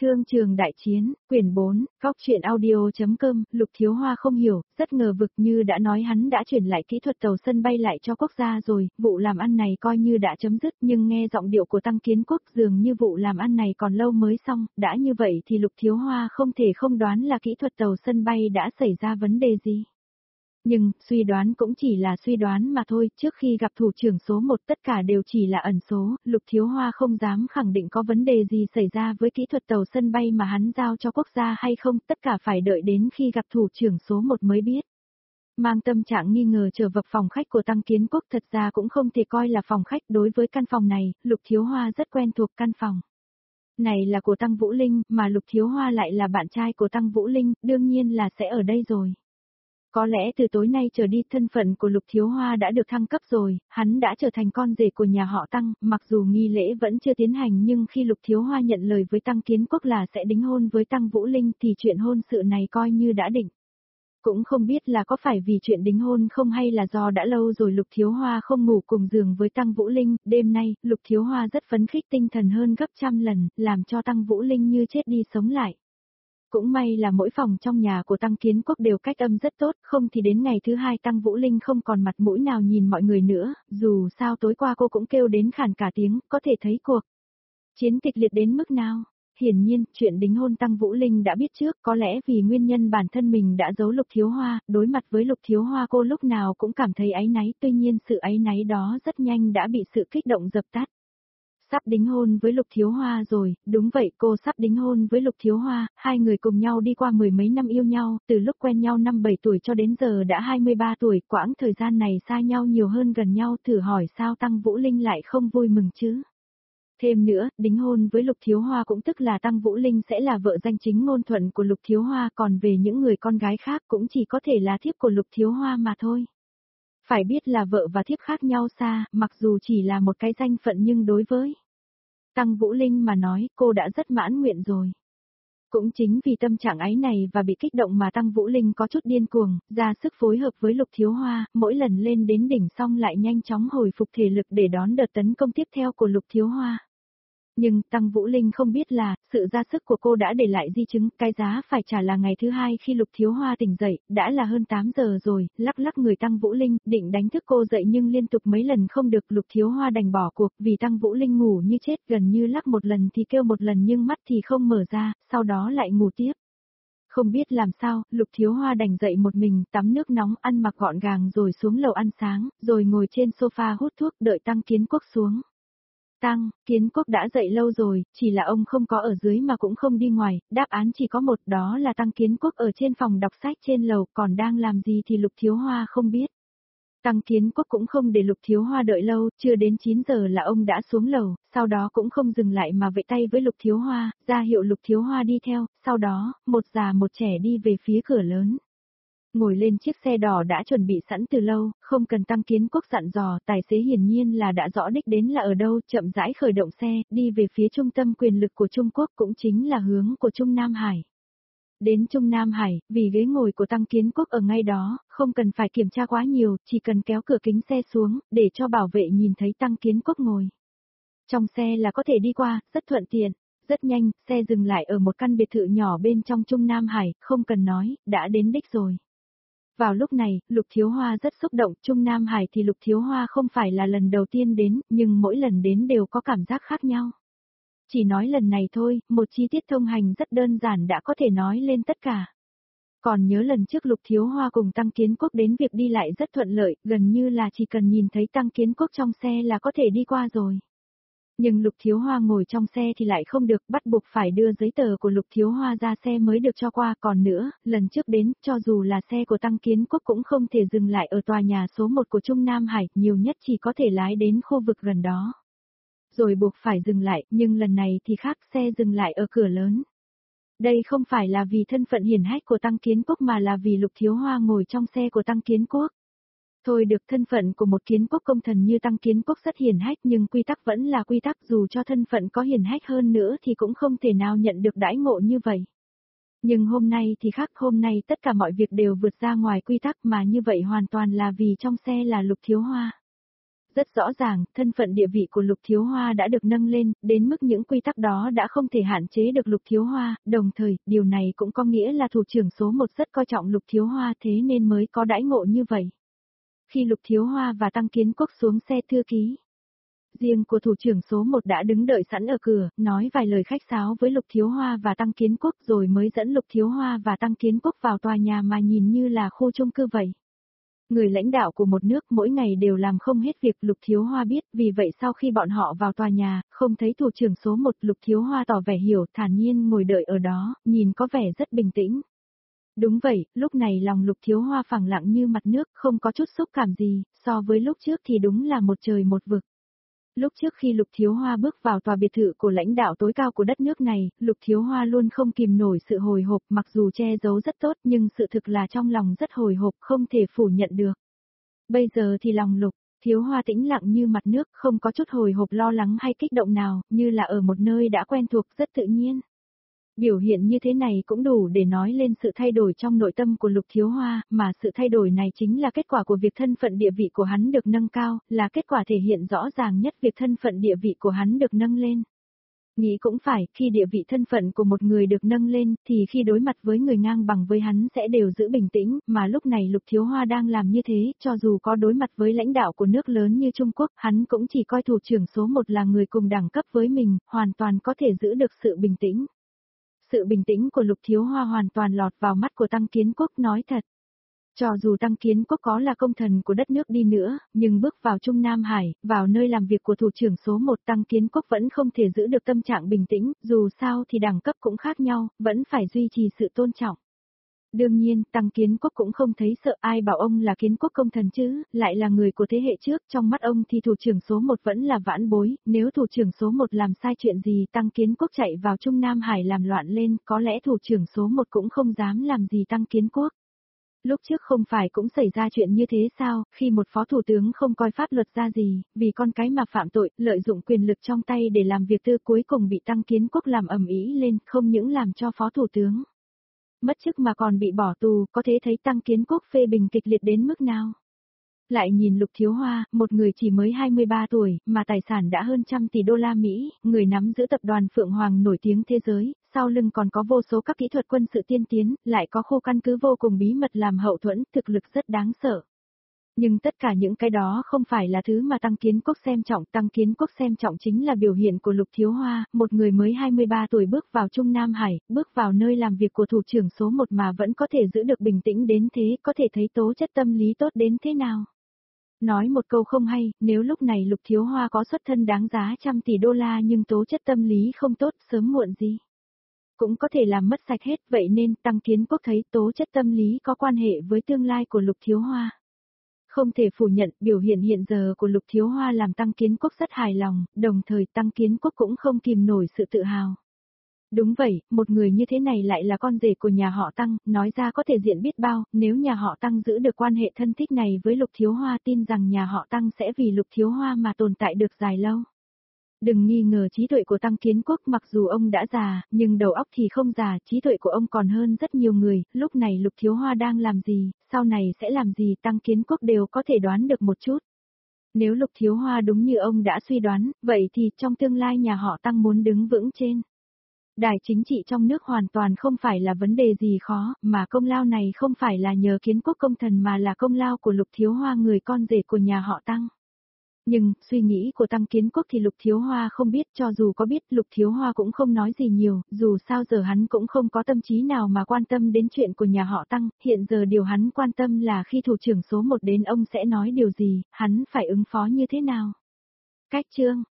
Thương trường đại chiến, quyển 4, góc truyện audio.com, Lục Thiếu Hoa không hiểu, rất ngờ vực như đã nói hắn đã chuyển lại kỹ thuật tàu sân bay lại cho quốc gia rồi, vụ làm ăn này coi như đã chấm dứt nhưng nghe giọng điệu của Tăng Kiến Quốc dường như vụ làm ăn này còn lâu mới xong, đã như vậy thì Lục Thiếu Hoa không thể không đoán là kỹ thuật tàu sân bay đã xảy ra vấn đề gì. Nhưng, suy đoán cũng chỉ là suy đoán mà thôi, trước khi gặp thủ trưởng số 1 tất cả đều chỉ là ẩn số, Lục Thiếu Hoa không dám khẳng định có vấn đề gì xảy ra với kỹ thuật tàu sân bay mà hắn giao cho quốc gia hay không, tất cả phải đợi đến khi gặp thủ trưởng số 1 mới biết. Mang tâm trạng nghi ngờ trở vào phòng khách của Tăng Kiến Quốc thật ra cũng không thể coi là phòng khách đối với căn phòng này, Lục Thiếu Hoa rất quen thuộc căn phòng. Này là của Tăng Vũ Linh, mà Lục Thiếu Hoa lại là bạn trai của Tăng Vũ Linh, đương nhiên là sẽ ở đây rồi. Có lẽ từ tối nay trở đi thân phận của Lục Thiếu Hoa đã được thăng cấp rồi, hắn đã trở thành con rể của nhà họ Tăng, mặc dù nghi lễ vẫn chưa tiến hành nhưng khi Lục Thiếu Hoa nhận lời với Tăng Kiến Quốc là sẽ đính hôn với Tăng Vũ Linh thì chuyện hôn sự này coi như đã định. Cũng không biết là có phải vì chuyện đính hôn không hay là do đã lâu rồi Lục Thiếu Hoa không ngủ cùng giường với Tăng Vũ Linh, đêm nay, Lục Thiếu Hoa rất phấn khích tinh thần hơn gấp trăm lần, làm cho Tăng Vũ Linh như chết đi sống lại. Cũng may là mỗi phòng trong nhà của Tăng Kiến Quốc đều cách âm rất tốt, không thì đến ngày thứ hai Tăng Vũ Linh không còn mặt mũi nào nhìn mọi người nữa, dù sao tối qua cô cũng kêu đến khản cả tiếng, có thể thấy cuộc chiến kịch liệt đến mức nào. Hiển nhiên, chuyện đính hôn Tăng Vũ Linh đã biết trước, có lẽ vì nguyên nhân bản thân mình đã giấu Lục Thiếu Hoa, đối mặt với Lục Thiếu Hoa cô lúc nào cũng cảm thấy áy náy, tuy nhiên sự áy náy đó rất nhanh đã bị sự kích động dập tắt. Sắp đính hôn với Lục Thiếu Hoa rồi, đúng vậy cô sắp đính hôn với Lục Thiếu Hoa, hai người cùng nhau đi qua mười mấy năm yêu nhau, từ lúc quen nhau năm 7 tuổi cho đến giờ đã 23 tuổi, quãng thời gian này xa nhau nhiều hơn gần nhau, thử hỏi sao Tăng Vũ Linh lại không vui mừng chứ. Thêm nữa, đính hôn với Lục Thiếu Hoa cũng tức là Tăng Vũ Linh sẽ là vợ danh chính ngôn thuận của Lục Thiếu Hoa, còn về những người con gái khác cũng chỉ có thể là thiếp của Lục Thiếu Hoa mà thôi. Phải biết là vợ và thiếp khác nhau xa, mặc dù chỉ là một cái danh phận nhưng đối với Tăng Vũ Linh mà nói, cô đã rất mãn nguyện rồi. Cũng chính vì tâm trạng ấy này và bị kích động mà Tăng Vũ Linh có chút điên cuồng, ra sức phối hợp với Lục Thiếu Hoa, mỗi lần lên đến đỉnh xong lại nhanh chóng hồi phục thể lực để đón đợt tấn công tiếp theo của Lục Thiếu Hoa. Nhưng Tăng Vũ Linh không biết là, sự ra sức của cô đã để lại di chứng, cái giá phải trả là ngày thứ hai khi Lục Thiếu Hoa tỉnh dậy, đã là hơn 8 giờ rồi, lắc lắc người Tăng Vũ Linh, định đánh thức cô dậy nhưng liên tục mấy lần không được, Lục Thiếu Hoa đành bỏ cuộc, vì Tăng Vũ Linh ngủ như chết, gần như lắc một lần thì kêu một lần nhưng mắt thì không mở ra, sau đó lại ngủ tiếp. Không biết làm sao, Lục Thiếu Hoa đành dậy một mình, tắm nước nóng, ăn mặc gọn gàng rồi xuống lầu ăn sáng, rồi ngồi trên sofa hút thuốc đợi Tăng Kiến Quốc xuống. Tăng Kiến Quốc đã dậy lâu rồi, chỉ là ông không có ở dưới mà cũng không đi ngoài, đáp án chỉ có một, đó là Tăng Kiến Quốc ở trên phòng đọc sách trên lầu, còn đang làm gì thì Lục Thiếu Hoa không biết. Tăng Kiến Quốc cũng không để Lục Thiếu Hoa đợi lâu, chưa đến 9 giờ là ông đã xuống lầu, sau đó cũng không dừng lại mà vẫy tay với Lục Thiếu Hoa, ra hiệu Lục Thiếu Hoa đi theo, sau đó, một già một trẻ đi về phía cửa lớn. Ngồi lên chiếc xe đỏ đã chuẩn bị sẵn từ lâu, không cần Tăng Kiến Quốc dặn dò, tài xế hiển nhiên là đã rõ đích đến là ở đâu, chậm rãi khởi động xe, đi về phía trung tâm quyền lực của Trung Quốc cũng chính là hướng của Trung Nam Hải. Đến Trung Nam Hải, vì ghế ngồi của Tăng Kiến Quốc ở ngay đó, không cần phải kiểm tra quá nhiều, chỉ cần kéo cửa kính xe xuống, để cho bảo vệ nhìn thấy Tăng Kiến Quốc ngồi. Trong xe là có thể đi qua, rất thuận tiện. Rất nhanh, xe dừng lại ở một căn biệt thự nhỏ bên trong Trung Nam Hải, không cần nói, đã đến đích rồi. Vào lúc này, Lục Thiếu Hoa rất xúc động, Trung Nam Hải thì Lục Thiếu Hoa không phải là lần đầu tiên đến, nhưng mỗi lần đến đều có cảm giác khác nhau. Chỉ nói lần này thôi, một chi tiết thông hành rất đơn giản đã có thể nói lên tất cả. Còn nhớ lần trước Lục Thiếu Hoa cùng Tăng Kiến Quốc đến việc đi lại rất thuận lợi, gần như là chỉ cần nhìn thấy Tăng Kiến Quốc trong xe là có thể đi qua rồi. Nhưng Lục Thiếu Hoa ngồi trong xe thì lại không được, bắt buộc phải đưa giấy tờ của Lục Thiếu Hoa ra xe mới được cho qua, còn nữa, lần trước đến, cho dù là xe của Tăng Kiến Quốc cũng không thể dừng lại ở tòa nhà số 1 của Trung Nam Hải, nhiều nhất chỉ có thể lái đến khu vực gần đó. Rồi buộc phải dừng lại, nhưng lần này thì khác, xe dừng lại ở cửa lớn. Đây không phải là vì thân phận hiển hách của Tăng Kiến Quốc mà là vì Lục Thiếu Hoa ngồi trong xe của Tăng Kiến Quốc. Thôi được, thân phận của một kiến quốc công thần như Tăng Kiến Quốc rất hiển hách nhưng quy tắc vẫn là quy tắc, dù cho thân phận có hiển hách hơn nữa thì cũng không thể nào nhận được đãi ngộ như vậy. Nhưng hôm nay thì khác, hôm nay tất cả mọi việc đều vượt ra ngoài quy tắc mà như vậy hoàn toàn là vì trong xe là Lục Thiếu Hoa. Rất rõ ràng, thân phận địa vị của Lục Thiếu Hoa đã được nâng lên, đến mức những quy tắc đó đã không thể hạn chế được Lục Thiếu Hoa, đồng thời, điều này cũng có nghĩa là thủ trưởng số 1 rất coi trọng Lục Thiếu Hoa thế nên mới có đãi ngộ như vậy. Khi Lục Thiếu Hoa và Tăng Kiến Quốc xuống xe thư ký, riêng của thủ trưởng số 1 đã đứng đợi sẵn ở cửa, nói vài lời khách sáo với Lục Thiếu Hoa và Tăng Kiến Quốc rồi mới dẫn Lục Thiếu Hoa và Tăng Kiến Quốc vào tòa nhà mà nhìn như là khu chung cư vậy. Người lãnh đạo của một nước mỗi ngày đều làm không hết việc, Lục Thiếu Hoa biết, vì vậy sau khi bọn họ vào tòa nhà, không thấy thủ trưởng số 1, Lục Thiếu Hoa tỏ vẻ hiểu, thản nhiên ngồi đợi ở đó, nhìn có vẻ rất bình tĩnh. Đúng vậy, lúc này lòng Lục Thiếu Hoa phẳng lặng như mặt nước, không có chút xúc cảm gì, so với lúc trước thì đúng là một trời một vực. Lúc trước khi Lục Thiếu Hoa bước vào tòa biệt thự của lãnh đạo tối cao của đất nước này, Lục Thiếu Hoa luôn không kìm nổi sự hồi hộp, mặc dù che giấu rất tốt nhưng sự thực là trong lòng rất hồi hộp, không thể phủ nhận được. Bây giờ thì lòng Lục Thiếu Hoa tĩnh lặng như mặt nước, không có chút hồi hộp lo lắng hay kích động nào, như là ở một nơi đã quen thuộc rất tự nhiên. Biểu hiện như thế này cũng đủ để nói lên sự thay đổi trong nội tâm của Lục Thiếu Hoa, mà sự thay đổi này chính là kết quả của việc thân phận địa vị của hắn được nâng cao, là kết quả thể hiện rõ ràng nhất việc thân phận địa vị của hắn được nâng lên. Nghĩ cũng phải, khi địa vị thân phận của một người được nâng lên, thì khi đối mặt với người ngang bằng với hắn sẽ đều giữ bình tĩnh, mà lúc này Lục Thiếu Hoa đang làm như thế, cho dù có đối mặt với lãnh đạo của nước lớn như Trung Quốc, hắn cũng chỉ coi thủ trưởng số 1 là người cùng đẳng cấp với mình, hoàn toàn có thể giữ được sự bình tĩnh. Sự bình tĩnh của Lục Thiếu Hoa hoàn toàn lọt vào mắt của Tăng Kiến Quốc, nói thật. Cho dù Tăng Kiến Quốc có là công thần của đất nước đi nữa, nhưng bước vào Trung Nam Hải, vào nơi làm việc của thủ trưởng số 1, Tăng Kiến Quốc vẫn không thể giữ được tâm trạng bình tĩnh, dù sao thì đẳng cấp cũng khác nhau, vẫn phải duy trì sự tôn trọng. Đương nhiên, Tăng Kiến Quốc cũng không thấy sợ, ai bảo ông là Kiến Quốc công thần chứ, lại là người của thế hệ trước, trong mắt ông thì thủ trưởng số 1 vẫn là vãn bối, nếu thủ trưởng số 1 làm sai chuyện gì Tăng Kiến Quốc chạy vào Trung Nam Hải làm loạn lên, có lẽ thủ trưởng số 1 cũng không dám làm gì Tăng Kiến Quốc. Lúc trước không phải cũng xảy ra chuyện như thế sao, khi một phó thủ tướng không coi pháp luật ra gì, vì con cái mà phạm tội, lợi dụng quyền lực trong tay để làm việc tư cuối cùng bị Tăng Kiến Quốc làm ầm ĩ lên, không những làm cho phó thủ tướng mất chức mà còn bị bỏ tù, có thể thấy Tăng Kiến Quốc phê bình kịch liệt đến mức nào. Lại nhìn Lục Thiếu Hoa, một người chỉ mới 23 tuổi, mà tài sản đã hơn 100 tỷ Mỹ, người nắm giữ tập đoàn Phượng Hoàng nổi tiếng thế giới, sau lưng còn có vô số các kỹ thuật quân sự tiên tiến, lại có khu căn cứ vô cùng bí mật làm hậu thuẫn, thực lực rất đáng sợ. Nhưng tất cả những cái đó không phải là thứ mà Tăng Kiến Quốc xem trọng, Tăng Kiến Quốc xem trọng chính là biểu hiện của Lục Thiếu Hoa, một người mới 23 tuổi bước vào Trung Nam Hải, bước vào nơi làm việc của thủ trưởng số 1 mà vẫn có thể giữ được bình tĩnh đến thế, có thể thấy tố chất tâm lý tốt đến thế nào. Nói một câu không hay, nếu lúc này Lục Thiếu Hoa có xuất thân đáng giá 100 tỷ nhưng tố chất tâm lý không tốt, sớm muộn gì cũng có thể làm mất sạch hết, vậy nên Tăng Kiến Quốc thấy tố chất tâm lý có quan hệ với tương lai của Lục Thiếu Hoa. Không thể phủ nhận, biểu hiện hiện giờ của Lục Thiếu Hoa làm Tăng Kiến Quốc rất hài lòng, đồng thời Tăng Kiến Quốc cũng không kìm nổi sự tự hào. Đúng vậy, một người như thế này lại là con rể của nhà họ Tăng, nói ra có thể diện biết bao, nếu nhà họ Tăng giữ được quan hệ thân thích này với Lục Thiếu Hoa tin rằng nhà họ Tăng sẽ vì Lục Thiếu Hoa mà tồn tại được dài lâu. Đừng nghi ngờ trí tuệ của Tăng Kiến Quốc, mặc dù ông đã già, nhưng đầu óc thì không già, trí tuệ của ông còn hơn rất nhiều người, lúc này Lục Thiếu Hoa đang làm gì, sau này sẽ làm gì Tăng Kiến Quốc đều có thể đoán được một chút. Nếu Lục Thiếu Hoa đúng như ông đã suy đoán, vậy thì trong tương lai nhà họ Tăng muốn đứng vững trên đài chính trị trong nước hoàn toàn không phải là vấn đề gì khó, mà công lao này không phải là nhờ Kiến Quốc công thần mà là công lao của Lục Thiếu Hoa, người con rể của nhà họ Tăng. Nhưng, suy nghĩ của Tăng Kiến Quốc thì Lục Thiếu Hoa không biết, cho dù có biết Lục Thiếu Hoa cũng không nói gì nhiều, dù sao giờ hắn cũng không có tâm trí nào mà quan tâm đến chuyện của nhà họ Tăng, hiện giờ điều hắn quan tâm là khi thủ trưởng số 1 đến ông sẽ nói điều gì, hắn phải ứng phó như thế nào. Cách chương